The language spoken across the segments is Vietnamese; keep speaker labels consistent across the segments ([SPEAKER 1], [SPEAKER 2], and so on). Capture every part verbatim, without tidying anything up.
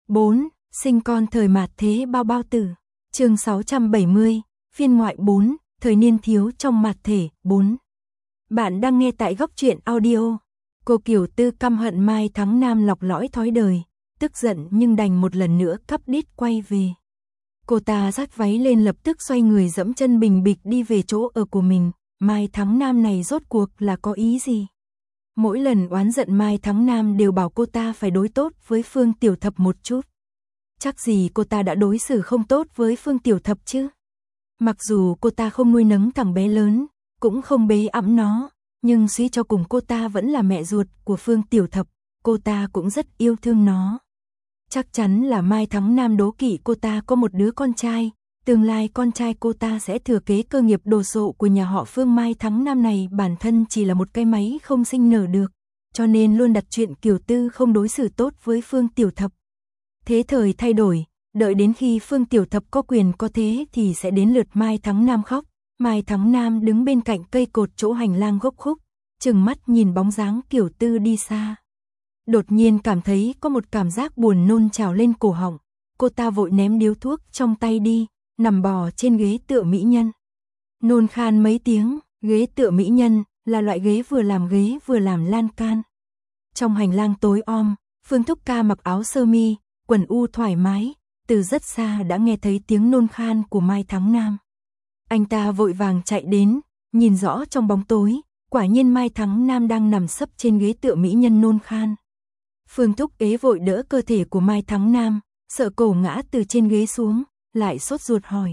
[SPEAKER 1] bốn. Sinh con thời mạt thế bao bao tử. Chương sáu trăm bảy mươi, phiên ngoại bốn, thời niên thiếu trong mạt thể, bốn. Bạn đang nghe tại Góc Truyện Audio. Cô Kiều Tư căm hận Mai Thắng Nam lọc lõi thói đời, tức giận nhưng đành một lần nữa cắp đít quay về. Cô ta dắt váy lên lập tức xoay người dẫm chân bình bịch đi về chỗ ở của mình. Mai Thắng Nam này rốt cuộc là có ý gì? Mỗi lần oán giận Mai Thắng Nam đều bảo cô ta phải đối tốt với Phương Tiểu Thập một chút. Chắc gì cô ta đã đối xử không tốt với Phương Tiểu Thập chứ? Mặc dù cô ta không nuôi nấng thằng bé lớn, cũng không bế ẵm nó, nhưng suy cho cùng cô ta vẫn là mẹ ruột của Phương Tiểu Thập, cô ta cũng rất yêu thương nó. Chắc chắn là Mai Thắng Nam đố kỵ cô ta có một đứa con trai, tương lai con trai cô ta sẽ thừa kế cơ nghiệp đồ sộ của nhà họ Phương. Mai Thắng Nam này bản thân chỉ là một cái máy không sinh nở được, cho nên luôn đặt chuyện Kiều Tư không đối xử tốt với Phương Tiểu Thập. Thế thời thay đổi, đợi đến khi Phương Tiểu Thập có quyền có thế thì sẽ đến lượt Mai Thắng Nam khóc. Mai Thắng Nam đứng bên cạnh cây cột chỗ hành lang gốc khúc, trừng mắt nhìn bóng dáng Kiều Tư đi xa. Đột nhiên cảm thấy có một cảm giác buồn nôn trào lên cổ họng, cô ta vội ném điếu thuốc trong tay đi, nằm bò trên ghế tựa mỹ nhân. Nôn khan mấy tiếng, ghế tựa mỹ nhân là loại ghế vừa làm ghế vừa làm lan can. Trong hành lang tối om, Phương Thúc Ca mặc áo sơ mi, quần u thoải mái, từ rất xa đã nghe thấy tiếng nôn khan của Mai Thắng Nam. Anh ta vội vàng chạy đến, nhìn rõ trong bóng tối, quả nhiên Mai Thắng Nam đang nằm sấp trên ghế tựa mỹ nhân nôn khan. Phương Thúc ế vội đỡ cơ thể của Mai Thắng Nam, sợ cổ ngã từ trên ghế xuống, lại sốt ruột hỏi.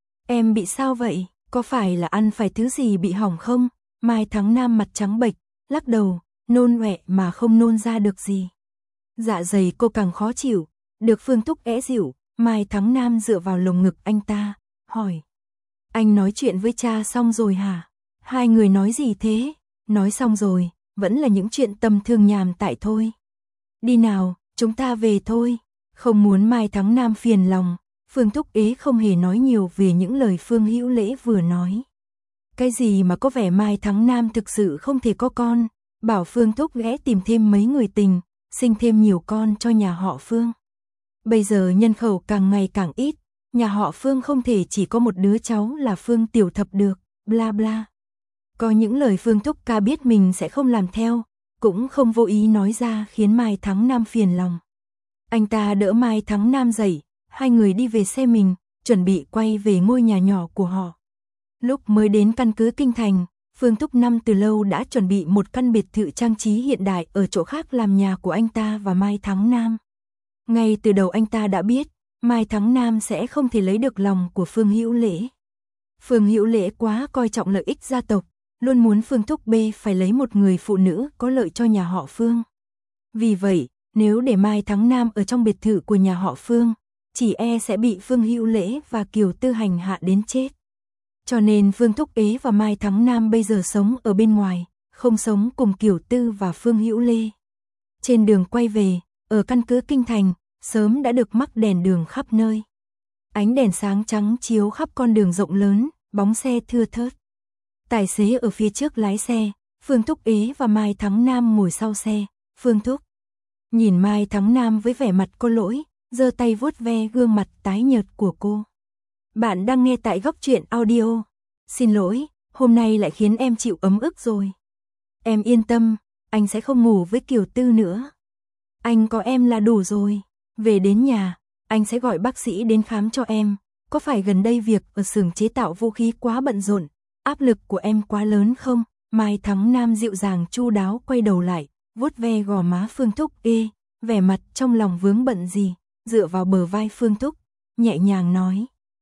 [SPEAKER 1] Em bị sao vậy, có phải là ăn phải thứ gì bị hỏng không? Mai Thắng Nam mặt trắng bệch, lắc đầu, nôn ọe mà không nôn ra được gì. Dạ dày cô càng khó chịu, được Phương Thúc ế dịu, Mai Thắng Nam dựa vào lồng ngực anh ta, hỏi. Anh nói chuyện với cha xong rồi hả? Hai người nói gì thế? Nói xong rồi, vẫn là những chuyện tầm thường nhàm tại thôi. Đi nào, chúng ta về thôi. Không muốn Mai Thắng Nam phiền lòng, Phương Thúc ế không hề nói nhiều về những lời Phương Hữu Lễ vừa nói. Cái gì mà có vẻ Mai Thắng Nam thực sự không thể có con, bảo Phương Thúc ghé tìm thêm mấy người tình, sinh thêm nhiều con cho nhà họ Phương. Bây giờ nhân khẩu càng ngày càng ít, nhà họ Phương không thể chỉ có một đứa cháu là Phương Tiểu Thập được, bla bla. Có những lời Phương Thúc Ca biết mình sẽ không làm theo, cũng không vô ý nói ra khiến Mai Thắng Nam phiền lòng. Anh ta đỡ Mai Thắng Nam dậy, hai người đi về xe mình, chuẩn bị quay về ngôi nhà nhỏ của họ. Lúc mới đến căn cứ Kinh Thành, Phương Thúc Năm từ lâu đã chuẩn bị một căn biệt thự trang trí hiện đại ở chỗ khác làm nhà của anh ta và Mai Thắng Nam. Ngay từ đầu anh ta đã biết, Mai Thắng Nam sẽ không thể lấy được lòng của Phương Hữu Lễ. Phương Hữu Lễ quá coi trọng lợi ích gia tộc, luôn muốn Phương Thúc B phải lấy một người phụ nữ có lợi cho nhà họ Phương. Vì vậy, nếu để Mai Thắng Nam ở trong biệt thự của nhà họ Phương, chỉ e sẽ bị Phương Hữu Lễ và Kiều Tư hành hạ đến chết. Cho nên Phương Thúc ế và Mai Thắng Nam bây giờ sống ở bên ngoài, không sống cùng Kiều Tư và Phương Hữu Lê. Trên đường quay về, ở căn cứ Kinh Thành, sớm đã được mắc đèn đường khắp nơi. Ánh đèn sáng trắng chiếu khắp con đường rộng lớn, bóng xe thưa thớt. Tài xế ở phía trước lái xe, Phương Thúc ế và Mai Thắng Nam ngồi sau xe. Phương Thúc nhìn Mai Thắng Nam với vẻ mặt có lỗi, giơ tay vuốt ve gương mặt tái nhợt của cô. Bạn đang nghe tại Góc Truyện Audio. Xin lỗi, hôm nay lại khiến em chịu ấm ức rồi. Em yên tâm, anh sẽ không ngủ với Kiều Tư nữa. Anh có em là đủ rồi. Về đến nhà, anh sẽ gọi bác sĩ đến khám cho em. Có phải gần đây việc ở xưởng chế tạo vũ khí quá bận rộn, áp lực của em quá lớn không? Mai Thắng Nam dịu dàng chu đáo quay đầu lại, vuốt ve gò má Phương Thúc ê, vẻ mặt trong lòng vướng bận gì, dựa vào bờ vai Phương Thúc, nhẹ nhàng nói.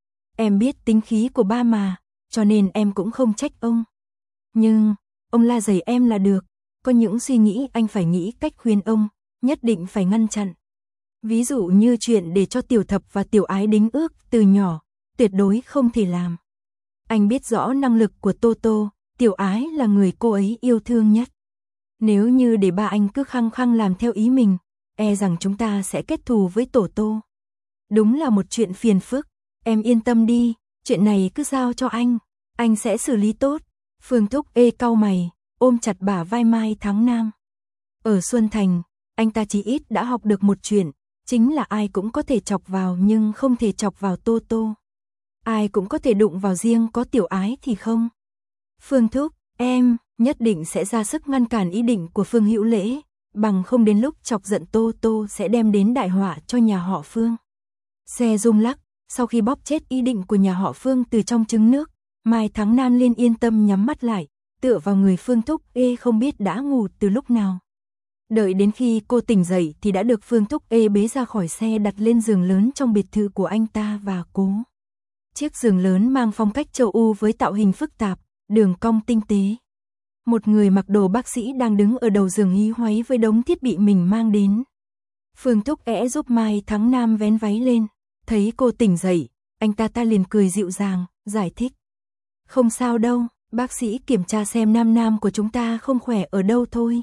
[SPEAKER 1] Em biết tính khí của ba mà, cho nên em cũng không trách ông. Nhưng, ông la giày em là được, có những suy nghĩ anh phải nghĩ cách khuyên ông, nhất định phải ngăn chặn. Ví dụ như chuyện để cho Tiểu Thập và Tiểu Ái đính ước từ nhỏ, tuyệt đối không thể làm. Anh biết rõ năng lực của Tô Tô, Tiểu Ái là người cô ấy yêu thương nhất. Nếu như để ba anh cứ khăng khăng làm theo ý mình, e rằng chúng ta sẽ kết thù với Tổ Tô. Đúng là một chuyện phiền phức, em yên tâm đi, chuyện này cứ giao cho anh, anh sẽ xử lý tốt. Phương Thúc ê cau mày, ôm chặt bả vai Mai Thắng Nam. Ở Xuân Thành, anh ta chỉ ít đã học được một chuyện, chính là ai cũng có thể chọc vào nhưng không thể chọc vào Tô Tô. Ai cũng có thể đụng vào riêng có Tiểu Ái thì không. Phương thúc, em nhất định sẽ ra sức ngăn cản ý định của Phương Hữu Lễ, bằng không đến lúc chọc giận Tô Tô sẽ đem đến đại họa cho nhà họ Phương. Xe rung lắc, sau khi bóp chết ý định của nhà họ Phương từ trong trứng nước, Mai Thắng Nam liên yên tâm nhắm mắt lại, tựa vào người Phương Thúc Ê không biết đã ngủ từ lúc nào. Đợi đến khi cô tỉnh dậy thì đã được Phương Thúc Ê bế ra khỏi xe đặt lên giường lớn trong biệt thự của anh ta và cố. Chiếc giường lớn mang phong cách châu Âu với tạo hình phức tạp, đường cong tinh tế. Một người mặc đồ bác sĩ đang đứng ở đầu giường hí hoáy với đống thiết bị mình mang đến. Phương Thúc Ê giúp Mai Thắng Nam vén váy lên, thấy cô tỉnh dậy, anh ta ta liền cười dịu dàng, giải thích. Không sao đâu, bác sĩ kiểm tra xem Nam Nam của chúng ta không khỏe ở đâu thôi.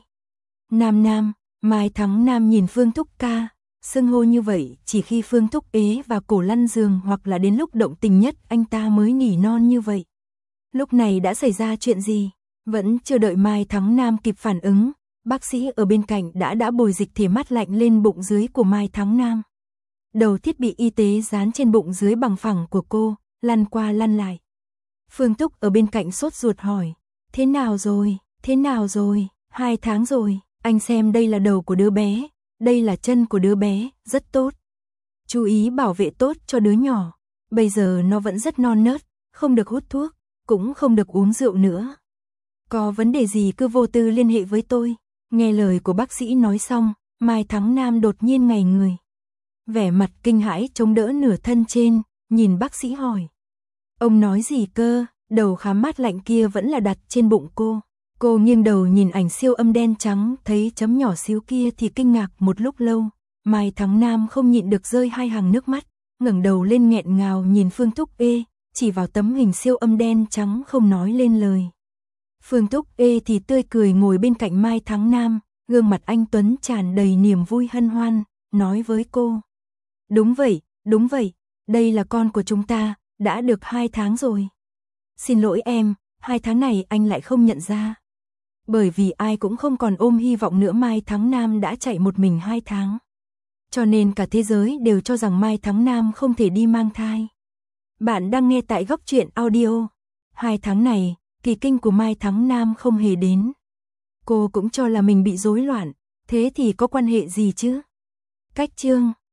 [SPEAKER 1] Nam Nam, Mai Thắng Nam nhìn Phương Thúc ca, xưng hô như vậy chỉ khi Phương Thúc ế và cổ lăn giường hoặc là đến lúc động tình nhất anh ta mới nỉ non như vậy. Lúc này đã xảy ra chuyện gì? Vẫn chưa đợi Mai Thắng Nam kịp phản ứng, bác sĩ ở bên cạnh đã đã bồi dịch thể mát lạnh lên bụng dưới của Mai Thắng Nam. Đầu thiết bị y tế dán trên bụng dưới bằng phẳng của cô, lăn qua lăn lại. Phương Thúc ở bên cạnh sốt ruột hỏi, thế nào rồi, thế nào rồi, hai tháng rồi, anh xem đây là đầu của đứa bé, đây là chân của đứa bé, rất tốt. Chú ý bảo vệ tốt cho đứa nhỏ, bây giờ nó vẫn rất non nớt, không được hút thuốc, cũng không được uống rượu nữa. Có vấn đề gì cứ vô tư liên hệ với tôi. Nghe lời của bác sĩ nói xong, Mai Thắng Nam đột nhiên ngây người. Vẻ mặt kinh hãi chống đỡ nửa thân trên, nhìn bác sĩ hỏi. Ông nói gì cơ, đầu khám mát lạnh kia vẫn là đặt trên bụng cô. Cô nghiêng đầu nhìn ảnh siêu âm đen trắng, thấy chấm nhỏ xíu kia thì kinh ngạc một lúc lâu. Mai Thắng Nam không nhịn được rơi hai hàng nước mắt, ngẩng đầu lên nghẹn ngào nhìn Phương Thúc Ê, chỉ vào tấm hình siêu âm đen trắng không nói lên lời. Phương Thúc Ê thì tươi cười ngồi bên cạnh Mai Thắng Nam, gương mặt anh tuấn tràn đầy niềm vui hân hoan, nói với cô. Đúng vậy, đúng vậy, đây là con của chúng ta, đã được hai tháng rồi. Xin lỗi em, hai tháng này anh lại không nhận ra. Bởi vì ai cũng không còn ôm hy vọng nữa Mai Thắng Nam đã chạy một mình hai tháng. Cho nên cả thế giới đều cho rằng Mai Thắng Nam không thể đi mang thai. Bạn đang nghe tại Góc Truyện Audio. Hai tháng này, kỳ kinh của Mai Thắng Nam không hề đến. Cô cũng cho là mình bị rối loạn, thế thì có quan hệ gì chứ? Cách chương